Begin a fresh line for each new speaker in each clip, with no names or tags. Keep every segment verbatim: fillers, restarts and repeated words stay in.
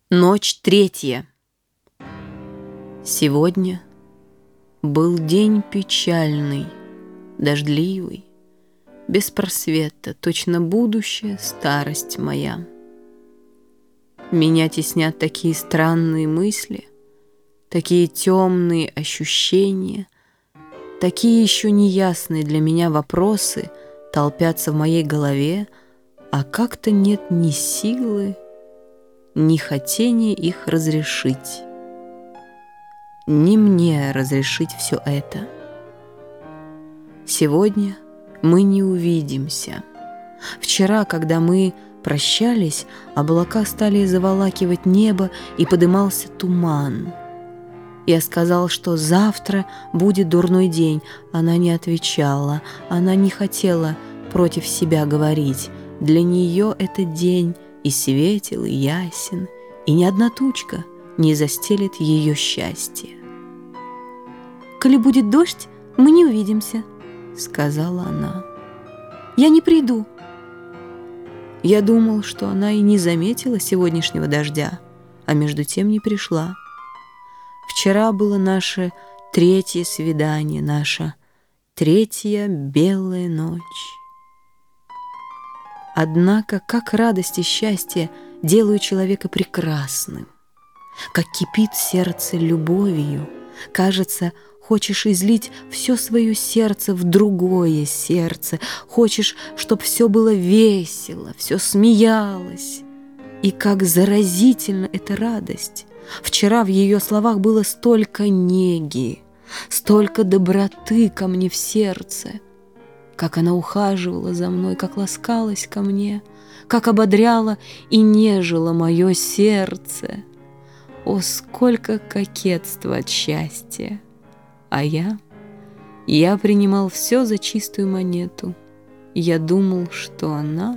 Ночь третья. Сегодня был день печальный, дождливый, без просвета, точно будущая старость моя. Меня теснят такие странные мысли, такие темные ощущения, такие еще неясные для меня вопросы толпятся в моей голове, а как-то нет ни силы, ни хотения их разрешить. Не мне разрешить все это. Сегодня мы не увидимся. Вчера, когда мы прощались, облака стали заволакивать небо, и подымался туман. Я сказал, что завтра будет дурной день. Она не отвечала, она не хотела против себя говорить. Для нее этот день и светел, и ясен, и ни одна тучка не застелит ее счастье.
«Коли будет дождь, мы не увидимся», — сказала она. «Я не приду».
Я думал, что она и не заметила сегодняшнего дождя, а между тем не пришла. Вчера было наше третье свидание, наша третья белая ночь. Однако, как радость и счастье делают человека прекрасным, как кипит сердце любовью, кажется, хочешь излить все свое сердце в другое сердце, хочешь, чтобы все было весело, все смеялось. И как заразительна эта радость! Вчера в ее словах было столько неги, столько доброты ко мне в сердце. Как она ухаживала за мной, как ласкалась ко мне, как ободряла и нежила мое сердце. О, сколько кокетства от счастья! А я, я принимал все за чистую монету. Я думал, что она...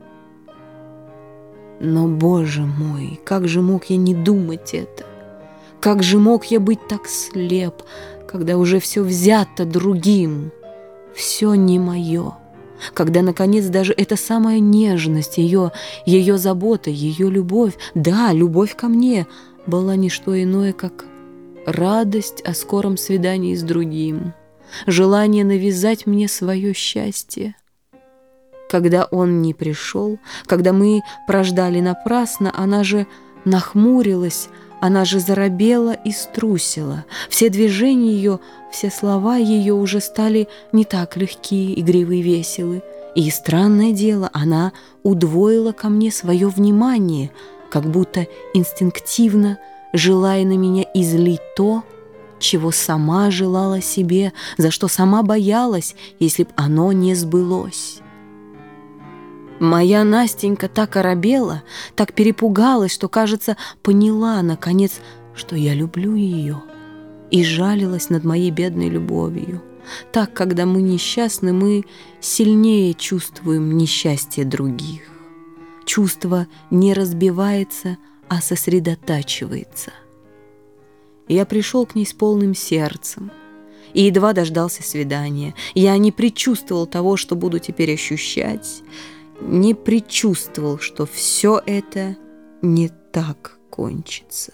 Но, Боже мой, как же мог я не думать это? Как же мог я быть так слеп, когда уже все взято другим? Все не мое, когда, наконец, даже эта самая нежность, ее, ее забота, ее любовь, да, любовь ко мне, была не что иное, как радость о скором свидании с другим, желание навязать мне свое счастье. Когда он не пришел, когда мы прождали напрасно, она же нахмурилась, она же заробела и струсила. Все движения ее, все слова ее уже стали не так легкие, игривы и веселы. И, странное дело, она удвоила ко мне свое внимание, как будто инстинктивно желая на меня излить то, чего сама желала себе, за что сама боялась, если б оно не сбылось. Моя Настенька так оробела, так перепугалась, что, кажется, поняла, наконец, что я люблю ее, и жалилась над моей бедной любовью. Так, когда мы несчастны, мы сильнее чувствуем несчастье других. Чувство не разбивается, а сосредотачивается. Я пришел к ней с полным сердцем и едва дождался свидания. Я не предчувствовал того, что буду теперь ощущать, не предчувствовал, что все это не так кончится.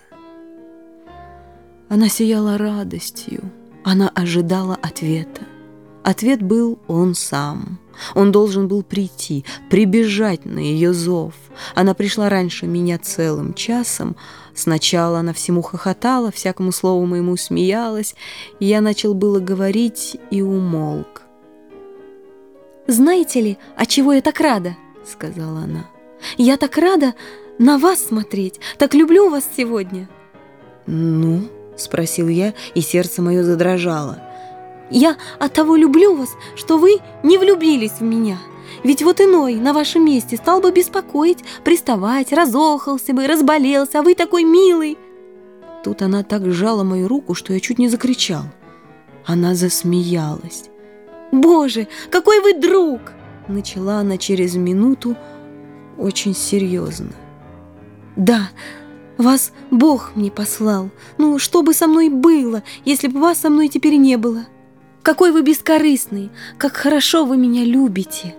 Она сияла радостью, она ожидала ответа. Ответ был он сам. Он должен был прийти, прибежать на ее зов. Она пришла раньше меня целым часом. Сначала она всему хохотала, всякому слову моему смеялась. Я начал было говорить и умолк.
«Знаете ли, отчего я так рада?» — сказала она. «Я так рада на вас смотреть, так люблю вас сегодня».
«Ну?» — спросил я, и сердце мое задрожало.
«Я оттого люблю вас, что вы не влюбились в меня. Ведь вот иной на вашем месте стал бы беспокоить, приставать, разохался бы, разболелся, а вы такой милый».
Тут она так сжала мою руку, что я чуть не закричал. Она засмеялась.
«Боже, какой вы друг!»
Начала она через минуту очень серьезно.
«Да, вас Бог мне послал. Ну, что бы со мной было, если бы вас со мной теперь не было? Какой вы бескорыстный, как хорошо вы меня любите,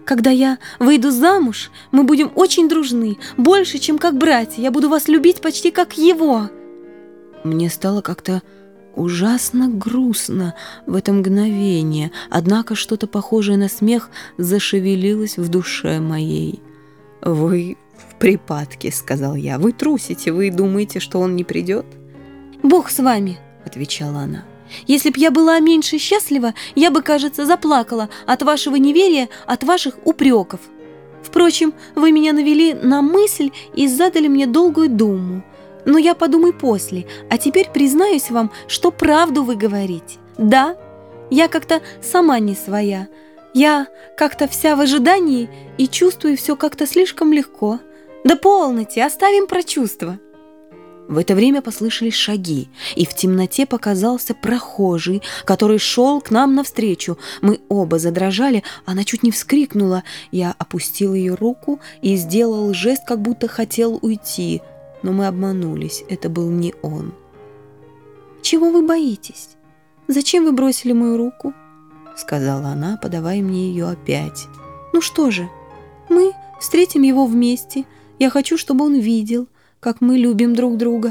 Когда я выйду замуж, мы будем очень дружны, больше, чем как братья. Я буду вас любить почти как его».
Мне стало как-то ужасно грустно в это мгновение, однако что-то похожее на смех зашевелилось в душе моей. «Вы в припадке», — сказал я. «Вы трусите, вы думаете, что он не придет?»
«Бог с вами», — отвечала она. «Если б я была меньше счастлива, я бы, кажется, заплакала от вашего неверия, от ваших упреков. Впрочем, вы меня навели на мысль и задали мне долгую думу. Но я подумаю после, а теперь признаюсь вам, что правду вы говорите. Да, я как-то сама не своя. Я как-то вся в ожидании и чувствую все как-то слишком легко. Да полноте, оставим про чувства».
В это время послышались шаги, и в темноте показался прохожий, который шел к нам навстречу. Мы оба задрожали, она чуть не вскрикнула. Я опустил ее руку и сделал жест, как будто хотел уйти. Но мы обманулись, это был не он.
«Чего вы боитесь? Зачем вы бросили мою руку?»
— сказала она, подавая мне ее опять.
«Ну что же, мы встретим его вместе. Я хочу, чтобы он видел, как мы любим друг друга».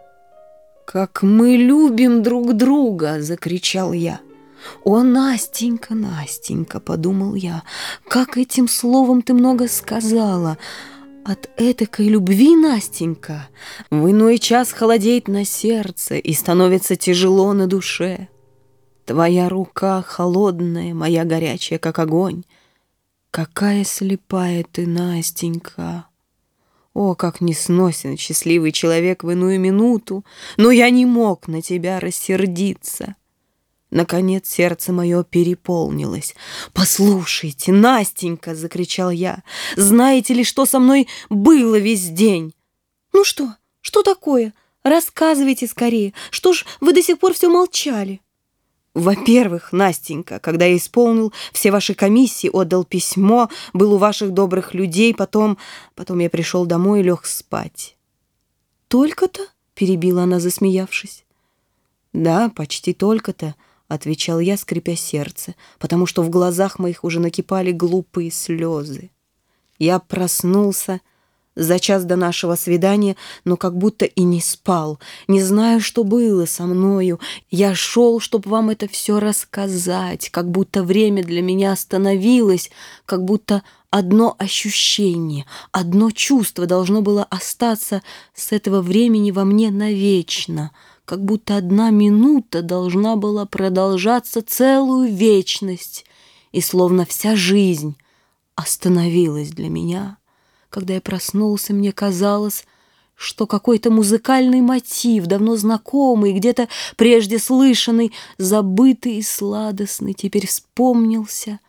«Как мы любим друг друга!» — закричал я. «О, Настенька, Настенька!» — подумал я. «Как этим словом ты много сказала! От этакой любви, Настенька, в иной час холодеет на сердце и становится тяжело на душе. Твоя рука холодная, моя горячая, как огонь. Какая слепая ты, Настенька! О, как несносен счастливый человек в иную минуту, но я не мог на тебя рассердиться. Наконец сердце мое переполнилось. «Послушайте, Настенька!» — закричал я. «Знаете ли, что со мной было весь день?»
«Ну что? Что такое? Рассказывайте скорее. Что ж вы до сих пор все молчали?»
«Во-первых, Настенька, когда я исполнил все ваши комиссии, отдал письмо, был у ваших добрых людей, потом, потом я пришел домой и лег спать».
«Только-то?» — перебила она, засмеявшись.
«Да, почти только-то», — отвечал я, скрипя сердце, потому что в глазах моих уже накипали глупые слезы. Я проснулся за час до нашего свидания, но как будто и не спал. Не знаю, что было со мною. Я шел, чтобы вам это все рассказать, как будто время для меня остановилось, как будто одно ощущение, одно чувство должно было остаться с этого времени во мне навечно, как будто одна минута должна была продолжаться целую вечность, и словно вся жизнь остановилась для меня. Когда я проснулся, мне казалось, что какой-то музыкальный мотив, давно знакомый, где-то прежде слышанный, забытый и сладостный, теперь вспомнился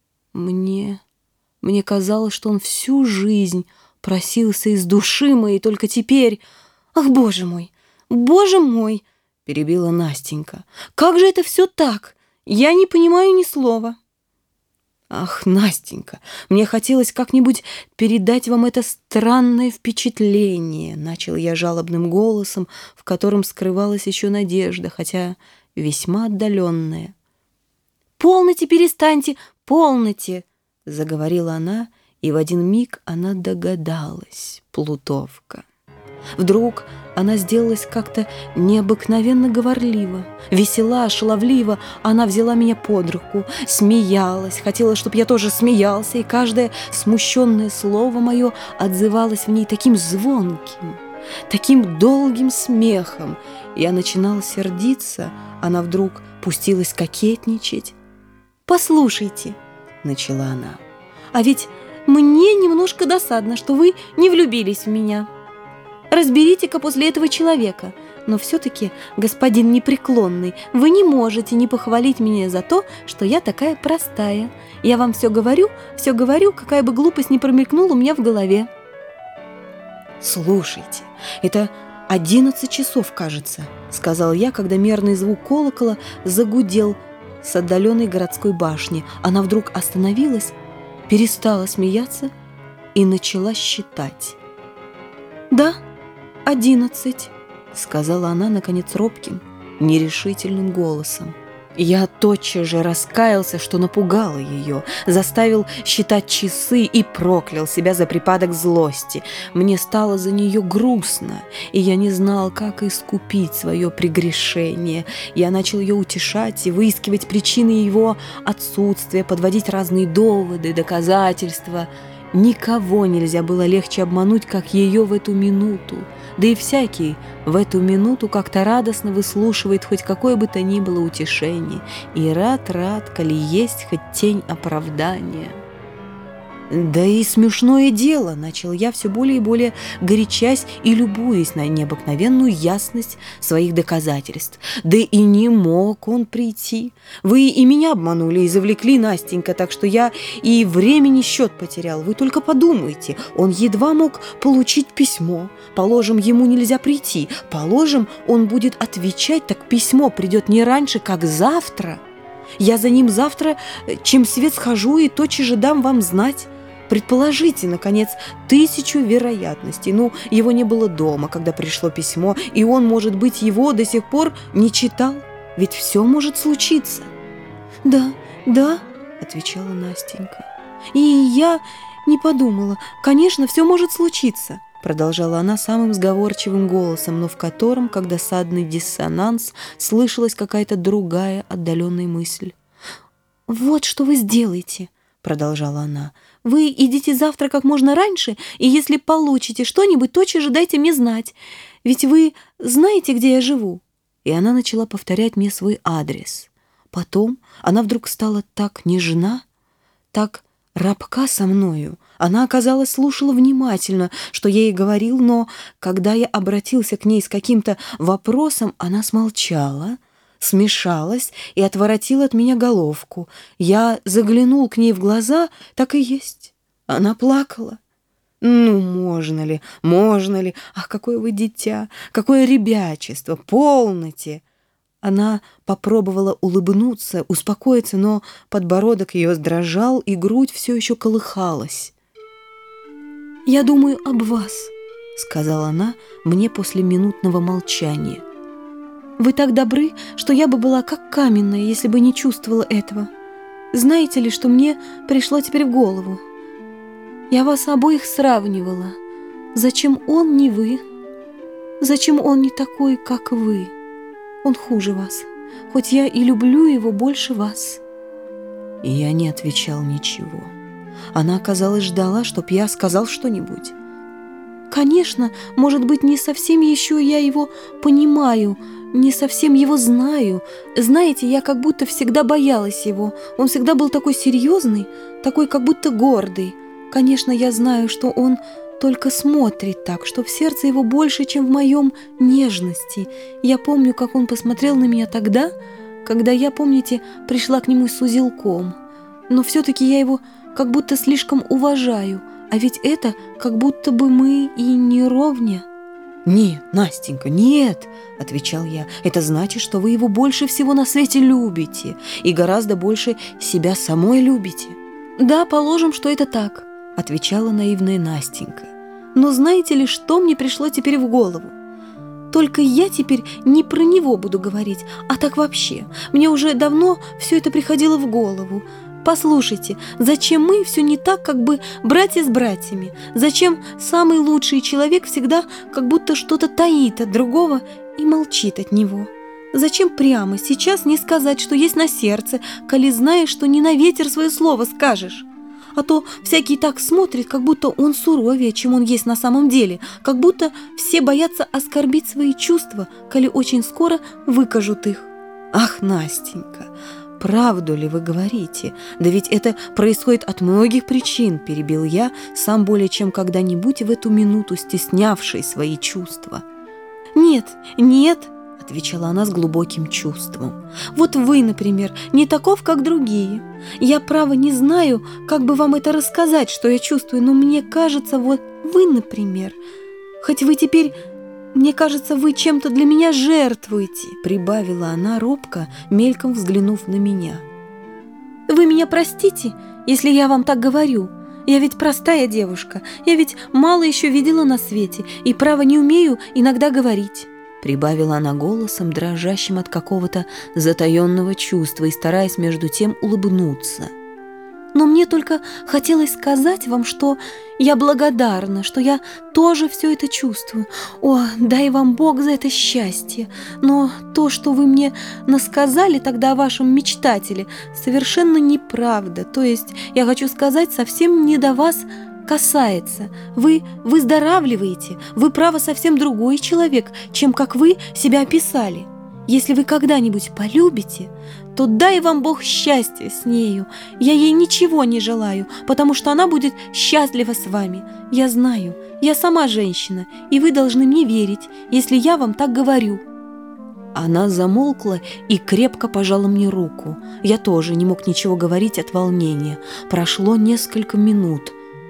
мне. Мне казалось, что он всю жизнь просился из души моей, только теперь... «Ах, Боже мой! Боже мой!» — перебила Настенька. «Как же это все так? Я не понимаю ни слова». «Ах, Настенька, мне хотелось как-нибудь передать вам это странное впечатление», — начал я жалобным голосом, в котором скрывалась еще надежда, хотя весьма отдаленная.
«Полноте, перестаньте, полноте!»
— заговорила она, и в один миг она догадалась, плутовка. Вдруг она сделалась как-то необыкновенно говорлива, весела, шаловлива. Она взяла меня под руку, смеялась, хотела, чтобы я тоже смеялся, и каждое смущенное слово мое отзывалось в ней таким звонким, таким долгим смехом. Я начинала сердиться, она вдруг пустилась кокетничать.
«Послушайте», —
начала она,
«а ведь мне немножко досадно, что вы не влюбились в меня. Разберите-ка после этого человека. Но все-таки, господин непреклонный, вы не можете не похвалить меня за то, что я такая простая. Я вам все говорю, все говорю, какая бы глупость ни промелькнула у меня в голове».
«Слушайте, это одиннадцать часов, кажется», — сказал я, когда мерный звук колокола загудел с отдаленной городской башни. Она вдруг остановилась, перестала смеяться и начала считать.
«Да, одиннадцать»,
— сказала она, наконец, робким, нерешительным голосом. Я тотчас же раскаялся, что напугала ее, заставил считать часы и проклял себя за припадок злости. Мне стало за нее грустно, и я не знал, как искупить свое прегрешение. Я начал ее утешать и выискивать причины его отсутствия, подводить разные доводы, доказательства. Никого нельзя было легче обмануть, как ее в эту минуту. Да и всякий в эту минуту как-то радостно выслушивает хоть какое бы то ни было утешение и рад-рад, коли есть хоть тень оправдания. «Да и смешное дело», — начал я, все более и более горячась и любуясь на необыкновенную ясность своих доказательств. «Да и не мог он прийти. Вы и меня обманули и завлекли, Настенька, так что я и времени счет потерял. Вы только подумайте, он едва мог получить письмо. Положим, ему нельзя прийти. Положим, он будет отвечать, так письмо придет не раньше, как завтра. Я за ним завтра, чем свет схожу, и тотчас же дам вам знать». Предположите, наконец, тысячу вероятностей. Ну, его не было дома, когда пришло письмо, и он, может быть, его до сих пор не читал. Ведь все может случиться.
«Да, да», — отвечала Настенька. «И я не подумала. Конечно, все может случиться», — продолжала она самым сговорчивым голосом, но в котором, как досадный диссонанс, слышалась какая-то другая отдаленная мысль. «Вот что вы сделаете», — продолжала она. «Вы идите завтра как можно раньше, и если получите что-нибудь, тотчас же дайте мне знать. Ведь вы знаете, где я живу». И она начала повторять мне свой адрес. Потом она вдруг стала так нежна, так робка со мною. Она, оказалось, слушала внимательно, что я ей говорил, но когда я обратился к ней с каким-то вопросом, она смолчала, смешалась и отворотила от меня головку. Я заглянул к ней в глаза, так и есть. Она плакала. Ну, можно ли, можно ли? Ах, какое вы дитя, какое ребячество, полноте! Она попробовала улыбнуться, успокоиться, но подбородок ее дрожал, и грудь все еще колыхалась. «Я думаю об вас», — сказала она мне после минутного молчания. «Вы так добры, что я бы была как каменная, если бы не чувствовала этого. Знаете ли, что мне пришло теперь в голову? Я вас обоих сравнивала. Зачем он не вы? Зачем он не такой, как вы? Он хуже вас, хоть я и люблю его больше вас».
И я не отвечал ничего. Она, казалось, ждала, чтоб я сказал что-нибудь.
«Конечно, может быть, не совсем еще я его понимаю, не совсем его знаю. Знаете, я как будто всегда боялась его. Он всегда был такой серьезный, такой как будто гордый. Конечно, я знаю, что он только смотрит так, что в сердце его больше, чем в моем нежности. Я помню, как он посмотрел на меня тогда, когда я, помните, пришла к нему с узелком. Но все-таки я его как будто слишком уважаю, а ведь это как будто бы мы и не ровня».
«Нет, Настенька, нет», — отвечал я, — «это значит, что вы его больше всего на свете любите и гораздо больше себя самой любите».
«Да, положим, что это так», — отвечала наивная Настенька. «Но знаете ли, что мне пришло теперь в голову? Только я теперь не про него буду говорить, а так вообще. Мне уже давно все это приходило в голову. Послушайте, зачем мы все не так, как бы братья с братьями? Зачем самый лучший человек всегда как будто что-то таит от другого и молчит от него? Зачем прямо сейчас не сказать, что есть на сердце, коли знаешь, что не на ветер свое слово скажешь? А то всякий так смотрит, как будто он суровее, чем он есть на самом деле, как будто все боятся оскорбить свои чувства, коли очень скоро выкажут их».
«Ах, Настенька, правду ли вы говорите? Да ведь это происходит от многих причин», — перебил я, сам более чем когда-нибудь в эту минуту стеснявший свои чувства.
«Нет, нет», — отвечала она с глубоким чувством. «Вот вы, например, не таков, как другие. Я, право, не знаю, как бы вам это рассказать, что я чувствую, но мне кажется, вот вы, например, хоть вы теперь... Мне кажется, вы чем-то для меня жертвуете», — прибавила она робко, мельком взглянув на меня. «Вы меня простите, если я вам так говорю. Я ведь простая девушка, я ведь мало еще видела на свете и, право, не умею иногда говорить.
прибавила она голосом, дрожащим от какого-то затаенного чувства и стараясь между тем улыбнуться.
Но мне только хотелось сказать вам, что я благодарна, что я тоже все это чувствую. О, дай вам Бог за это счастье. Но то, что вы мне насказали тогда о вашем мечтателе, совершенно неправда. То есть, я хочу сказать, совсем не до вас касается. Вы выздоравливаете, вы, право, совсем другой человек, чем как вы себя описали. Если вы когда-нибудь полюбите, то дай вам Бог счастья с нею. Я ей ничего не желаю, потому что она будет счастлива с вами. Я знаю, я сама женщина, и вы должны мне верить, если я вам так говорю».
Она замолкла и крепко пожала мне руку. Я тоже не мог ничего говорить от волнения. Прошло несколько минут.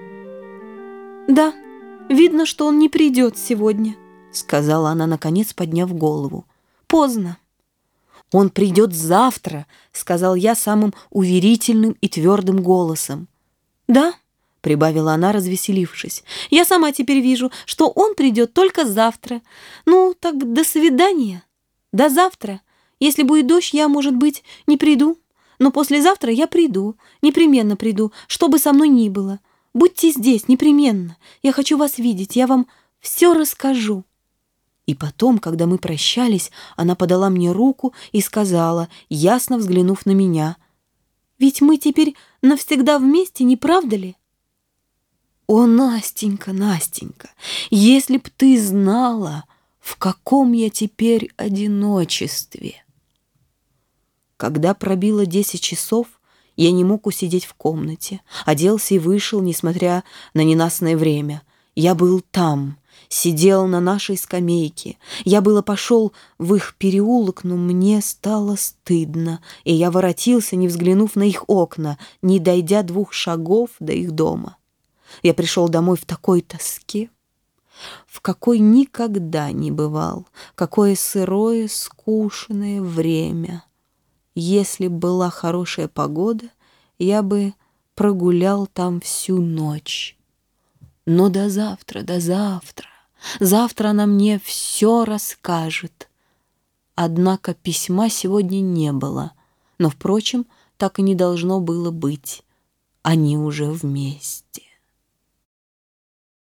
«Да, видно, что он не придет сегодня»,
— сказала она, наконец, подняв голову.
«Поздно».
«Он придет завтра», — сказал я самым уверительным и твердым голосом.
«Да», —
прибавила она, развеселившись.
«я сама теперь вижу, что он придет только завтра. Ну, так до свидания. До завтра. Если будет дождь, я, может быть, не приду. Но послезавтра я приду, непременно приду, что бы со мной ни было. Будьте здесь, непременно. Я хочу вас видеть, я вам все расскажу».
И потом, когда мы прощались, она подала мне руку и сказала, ясно взглянув на меня:
«Ведь мы теперь навсегда вместе, не правда ли?»
«О, Настенька, Настенька, если б ты знала, в каком я теперь одиночестве!» Когда пробило десять часов, я не мог усидеть в комнате, оделся и вышел, несмотря на ненастное время. Я был там, сидел на нашей скамейке. Я было пошел в их переулок, но мне стало стыдно, и я воротился, не взглянув на их окна, не дойдя двух шагов до их дома. Я пришел домой в такой тоске, в какой никогда не бывал, какое сырое, скучное время. Если б была хорошая погода, я бы прогулял там всю ночь. Но до завтра, до завтра. Завтра она мне все расскажет. Однако письма сегодня не было, но, впрочем, так и не должно было быть. Они уже вместе.